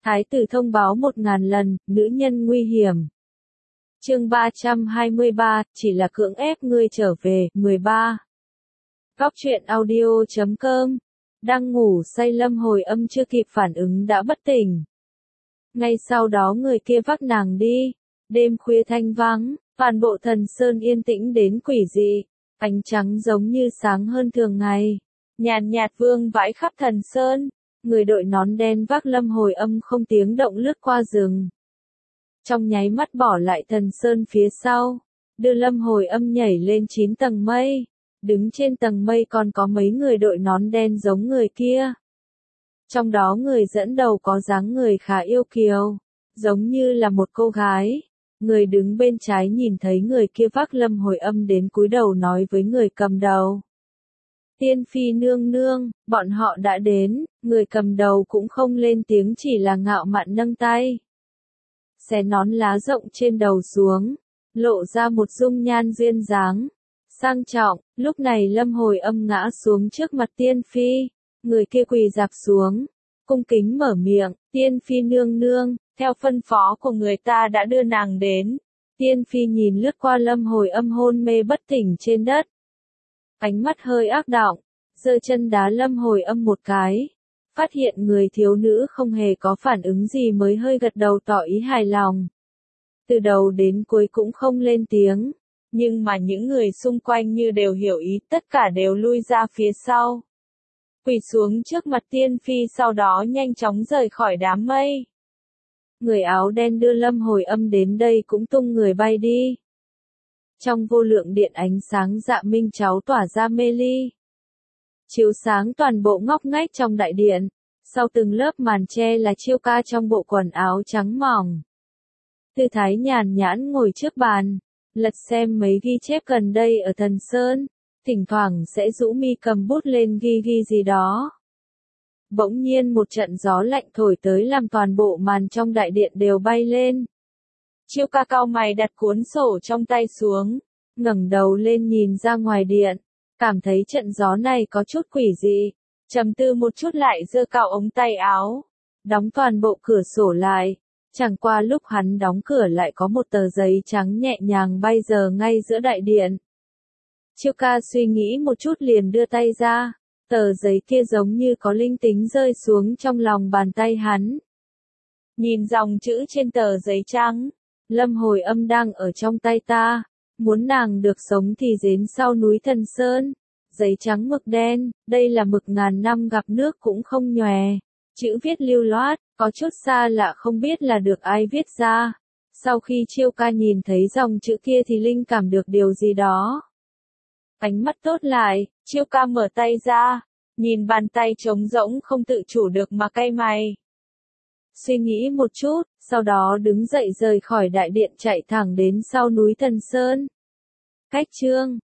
Thái tử thông báo 1000 lần, nữ nhân nguy hiểm. Chương 323, chỉ là cưỡng ép ngươi trở về, 13. Góc truyện audio.com. Đang ngủ say Lâm Hồi Âm chưa kịp phản ứng đã bất tỉnh. Ngay sau đó người kia vác nàng đi. Đêm khuya thanh vắng, toàn bộ Thần Sơn yên tĩnh đến quỷ dị. Ánh trắng giống như sáng hơn thường ngày. Nhàn nhạt vương vãi khắp Thần Sơn. Người đội nón đen vác Lâm Hồi Âm không tiếng động lướt qua rừng. Trong nháy mắt bỏ lại Thần Sơn phía sau. Đưa Lâm Hồi Âm nhảy lên 9 tầng mây. Đứng trên tầng mây còn có mấy người đội nón đen giống người kia. Trong đó người dẫn đầu có dáng người khá yêu kiều, giống như là một cô gái. Người đứng bên trái nhìn thấy người kia vác Lâm Hồi Âm đến cúi đầu nói với người cầm đầu. Tiên phi nương nương, bọn họ đã đến, người cầm đầu cũng không lên tiếng chỉ là ngạo mạn nâng tay. Xé nón lá rộng trên đầu xuống, lộ ra một dung nhan duyên dáng. Sang trọng, lúc này Lâm Hồi Âm ngã xuống trước mặt Tiên Phi, người kia quỳ dạp xuống, cung kính mở miệng, Tiên Phi nương nương, theo phân phó của người ta đã đưa nàng đến. Tiên Phi nhìn lướt qua Lâm Hồi Âm hôn mê bất tỉnh trên đất. Ánh mắt hơi ác đọng, giơ chân đá Lâm Hồi Âm một cái. Phát hiện người thiếu nữ không hề có phản ứng gì mới hơi gật đầu tỏ ý hài lòng. Từ đầu đến cuối cũng không lên tiếng. Nhưng mà những người xung quanh như đều hiểu ý, tất cả đều lui ra phía sau. Quỳ xuống trước mặt Tiên Phi sau đó nhanh chóng rời khỏi đám mây. Người áo đen đưa Lâm Hồi Âm đến đây cũng tung người bay đi. Trong vô lượng điện ánh sáng dạ minh cháu tỏa ra mê ly. Chiếu sáng toàn bộ ngóc ngách trong đại điện. Sau từng lớp màn che là Chiêu Ca trong bộ quần áo trắng mỏng. Tư thái nhàn nhãn ngồi trước bàn. Lật xem mấy ghi chép gần đây ở Thần Sơn, thỉnh thoảng sẽ rũ mi cầm bút lên ghi gì đó. Bỗng nhiên một trận gió lạnh thổi tới làm toàn bộ màn trong đại điện đều bay lên. Chiêu Ca cau mày đặt cuốn sổ trong tay xuống, ngẩng đầu lên nhìn ra ngoài điện, cảm thấy trận gió này có chút quỷ dị, trầm tư một chút lại giơ cao ống tay áo, đóng toàn bộ cửa sổ lại. Chẳng qua lúc hắn đóng cửa lại có một tờ giấy trắng nhẹ nhàng bay giờ ngay giữa đại điện. Chiêu Ca suy nghĩ một chút liền đưa tay ra, tờ giấy kia giống như có linh tính rơi xuống trong lòng bàn tay hắn. Nhìn dòng chữ trên tờ giấy trắng, Lâm Hồi Âm đang ở trong tay ta, muốn nàng được sống thì đến sau núi Thần Sơn. Giấy trắng mực đen, đây là mực ngàn năm gặp nước cũng không nhòe. Chữ viết lưu loát, có chút xa lạ không biết là được ai viết ra. Sau khi Chiêu Ca nhìn thấy dòng chữ kia thì linh cảm được điều gì đó. Ánh mắt tốt lại, Chiêu Ca mở tay ra, nhìn bàn tay trống rỗng không tự chủ được mà cay mày. Suy nghĩ một chút, sau đó đứng dậy rời khỏi đại điện chạy thẳng đến sau núi Thần Sơn. Cách chương